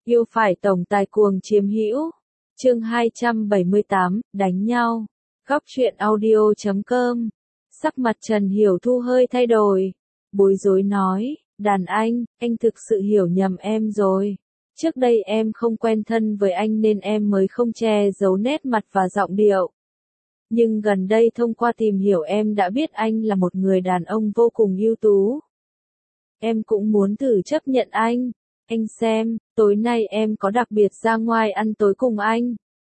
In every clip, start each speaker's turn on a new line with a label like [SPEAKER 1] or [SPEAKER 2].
[SPEAKER 1] Yêu phải tổng tài cuồng chiếm hữu. Chương 278, đánh nhau. Góc truyện audio.com. Sắc mặt Trần Hiểu Thu hơi thay đổi, bối rối nói, đàn anh thực sự hiểu nhầm em rồi. Trước đây em không quen thân với anh nên em mới không che giấu nét mặt và giọng điệu. Nhưng gần đây thông qua tìm hiểu em đã biết anh là một người đàn ông vô cùng ưu tú. Em cũng muốn thử chấp nhận anh. Anh xem, tối nay em có đặc biệt ra ngoài ăn tối cùng anh.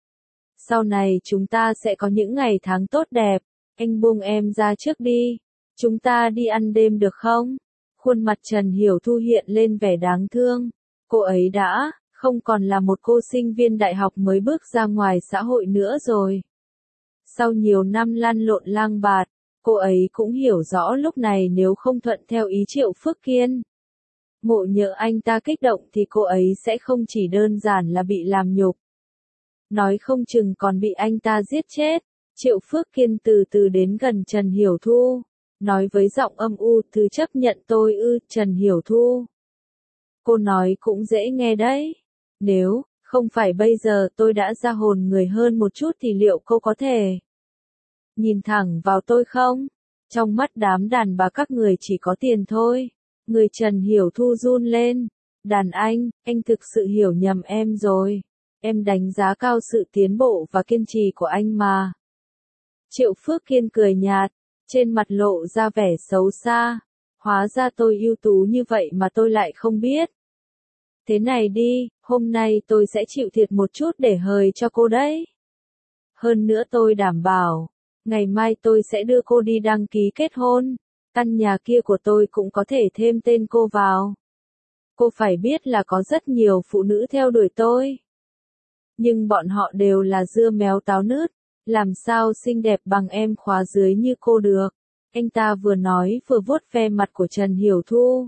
[SPEAKER 1] Sau này chúng ta sẽ có những ngày tháng tốt đẹp. Anh buông em ra trước đi. Chúng ta đi ăn đêm được không? Khuôn mặt Trần Hiểu Thu hiện lên vẻ đáng thương. Cô ấy đã không còn là một cô sinh viên đại học mới bước ra ngoài xã hội nữa rồi. Sau nhiều năm lăn lộn lang bạt, cô ấy cũng hiểu rõ lúc này nếu không thuận theo ý Triệu Phước Kiên, Ngộ Nhỡ anh ta kích động thì cô ấy sẽ không chỉ đơn giản là bị làm nhục, nói không chừng còn bị anh ta giết chết. Triệu Phước Kiên từ từ đến gần Trần Hiểu Thu, nói với giọng âm u, thứ chấp nhận tôi ư? Trần Hiểu Thu, cô nói cũng dễ nghe đấy. Nếu không phải bây giờ tôi đã ra hồn người hơn một chút thì liệu cô có thể nhìn thẳng vào tôi không? Trong mắt đám đàn bà các người chỉ có tiền thôi. Người Trần Hiểu Thu run lên. Đàn anh thực sự hiểu nhầm em rồi. Em đánh giá cao sự tiến bộ và kiên trì của anh mà. Triệu Phước Kiên cười nhạt, trên mặt lộ ra vẻ xấu xa. Hóa ra tôi ưu tú như vậy mà tôi lại không biết. Thế này đi, hôm nay tôi sẽ chịu thiệt một chút để hời cho cô đấy. Hơn nữa tôi đảm bảo, ngày mai tôi sẽ đưa cô đi đăng ký kết hôn. Căn nhà kia của tôi cũng có thể thêm tên cô vào. Cô phải biết là có rất nhiều phụ nữ theo đuổi tôi. Nhưng bọn họ đều là dưa méo táo nứt, làm sao xinh đẹp bằng em khóa dưới như cô được. Anh ta vừa nói vừa vuốt ve mặt của Trần Hiểu Thu.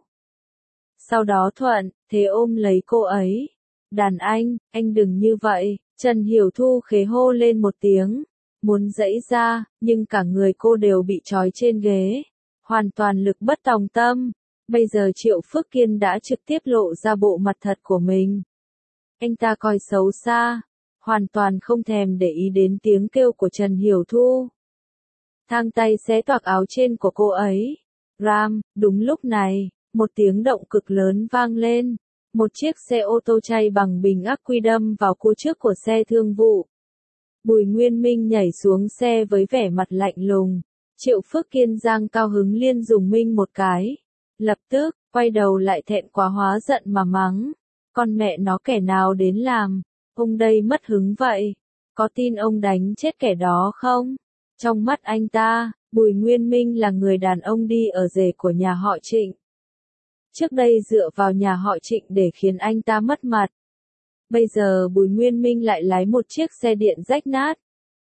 [SPEAKER 1] Sau đó thuận thế ôm lấy cô ấy. Đàn anh đừng như vậy. Trần Hiểu Thu khế hô lên một tiếng, muốn giãy ra, nhưng cả người cô đều bị trói trên ghế, hoàn toàn lực bất tòng tâm. Bây giờ Triệu Phước Kiên đã trực tiếp lộ ra bộ mặt thật của mình. Anh ta coi xấu xa, hoàn toàn không thèm để ý đến tiếng kêu của Trần Hiểu Thu. Thang tay xé toạc áo trên của cô ấy. Ram, đúng lúc này, một tiếng động cực lớn vang lên. Một chiếc xe ô tô chay bằng bình ắc quy đâm vào cua trước của xe thương vụ. Bùi Nguyên Minh nhảy xuống xe với vẻ mặt lạnh lùng. Triệu Phước Kiên giang cao hứng liên dùng minh một cái. Lập tức, quay đầu lại thẹn quá hóa giận mà mắng. Con mẹ nó kẻ nào đến làm, ông đây mất hứng vậy. Có tin ông đánh chết kẻ đó không? Trong mắt anh ta, Bùi Nguyên Minh là người đàn ông đi ở rể của nhà họ Trịnh. Trước đây dựa vào nhà họ Trịnh để khiến anh ta mất mặt. Bây giờ Bùi Nguyên Minh lại lái một chiếc xe điện rách nát.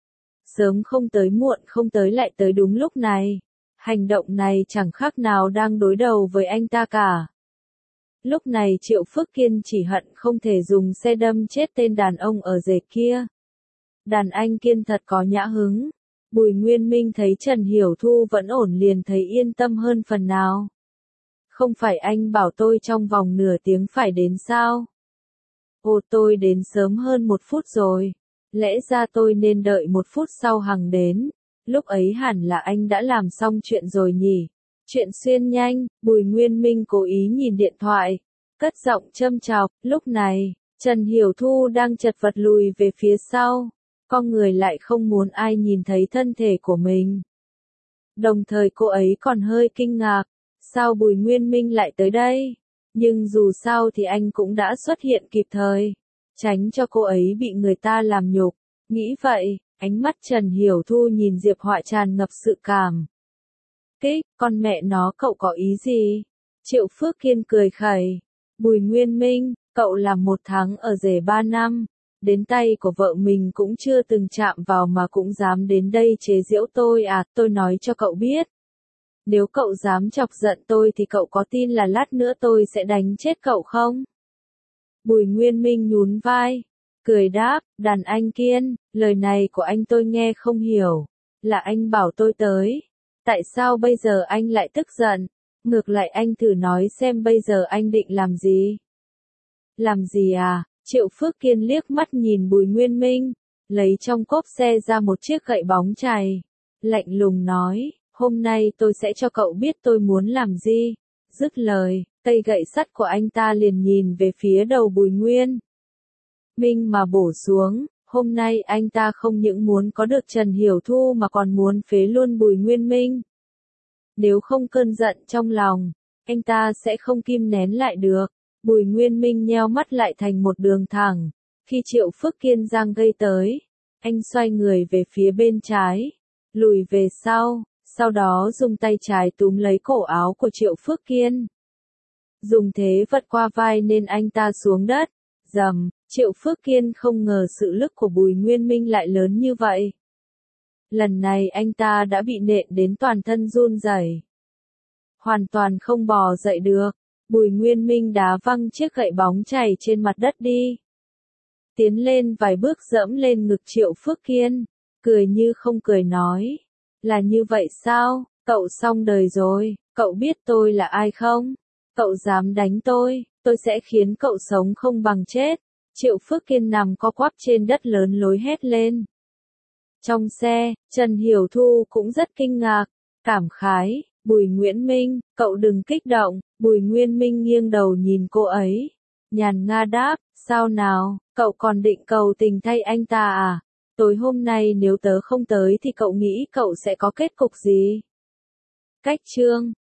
[SPEAKER 1] Sớm không tới muộn không tới lại tới đúng lúc này. Hành động này chẳng khác nào đang đối đầu với anh ta cả. Lúc này Triệu Phước Kiên chỉ hận không thể dùng xe đâm chết tên đàn ông ở rể kia. Đàn anh Kiên thật có nhã hứng. Bùi Nguyên Minh thấy Trần Hiểu Thu vẫn ổn liền thấy yên tâm hơn phần nào. Không phải anh bảo tôi trong vòng nửa tiếng phải đến sao? Ồ, tôi đến sớm hơn một phút rồi. Lẽ ra tôi nên đợi một phút sau Hằng đến. Lúc ấy hẳn là anh đã làm xong chuyện rồi nhỉ? Chuyện xuyên nhanh. Bùi Nguyên Minh cố ý nhìn điện thoại, cất giọng châm chọc. Lúc này, Trần Hiểu Thu đang chật vật lùi về phía sau. Con người lại không muốn ai nhìn thấy thân thể của mình. Đồng thời cô ấy còn hơi kinh ngạc. Sao Bùi Nguyên Minh lại tới đây? Nhưng dù sao thì anh cũng đã xuất hiện kịp thời, tránh cho cô ấy bị người ta làm nhục. Nghĩ vậy, ánh mắt Trần Hiểu Thu nhìn Diệp Họa tràn ngập sự cảm kích. Con mẹ nó, cậu có ý gì? Triệu Phước Kiên cười khẩy. Bùi Nguyên Minh, cậu làm 1 tháng ở rể 3 năm, đến tay của vợ mình cũng chưa từng chạm vào mà cũng dám đến đây chế giễu tôi à? Tôi nói cho cậu biết, nếu cậu dám chọc giận tôi thì cậu có tin là lát nữa tôi sẽ đánh chết cậu không? Bùi Nguyên Minh nhún vai, cười đáp, đàn anh Kiên, lời này của anh tôi nghe không hiểu. Là anh bảo tôi tới. Tại sao bây giờ anh lại tức giận? Ngược lại anh thử nói xem bây giờ anh định làm gì? Làm gì à? Triệu Phước Kiên liếc mắt nhìn Bùi Nguyên Minh, lấy trong cốp xe ra một chiếc gậy bóng chày. Lạnh lùng nói, hôm nay tôi sẽ cho cậu biết tôi muốn làm gì. Dứt lời, cây gậy sắt của anh ta liền nhìn về phía đầu Bùi Nguyên Minh mà bổ xuống. Hôm nay anh ta không những muốn có được Trần Hiểu Thu mà còn muốn phế luôn Bùi Nguyên Minh. Nếu không cơn giận trong lòng, anh ta sẽ không kìm nén lại được. Bùi Nguyên Minh nheo mắt lại thành một đường thẳng. Khi Triệu Phước Kiên giang gây tới, anh xoay người về phía bên trái, lùi về sau đó dùng tay trái túm lấy cổ áo của Triệu Phước Kiên. Dùng thế vật qua vai nên anh ta xuống đất. Rầm, Triệu Phước Kiên không ngờ sự lực của Bùi Nguyên Minh lại lớn như vậy. Lần này anh ta đã bị nện đến toàn thân run rẩy, hoàn toàn không bò dậy được. Bùi Nguyên Minh đá văng chiếc gậy bóng chày trên mặt đất đi. Tiến lên vài bước dẫm lên ngực Triệu Phước Kiên, cười như không cười nói. Là như vậy sao, cậu xong đời rồi, cậu biết tôi là ai không? Cậu dám đánh tôi sẽ khiến cậu sống không bằng chết. Triệu Phước Kiên nằm co quắp trên đất lớn lối hét lên. Trong xe, Trần Hiểu Thu cũng rất kinh ngạc, cảm khái, Bùi Nguyễn Minh, cậu đừng kích động. Bùi Nguyên Minh nghiêng đầu nhìn cô ấy, nhàn nga đáp, sao nào, cậu còn định cầu tình thay anh ta à? Tối hôm nay nếu tớ không tới thì cậu nghĩ cậu sẽ có kết cục gì? Cách chương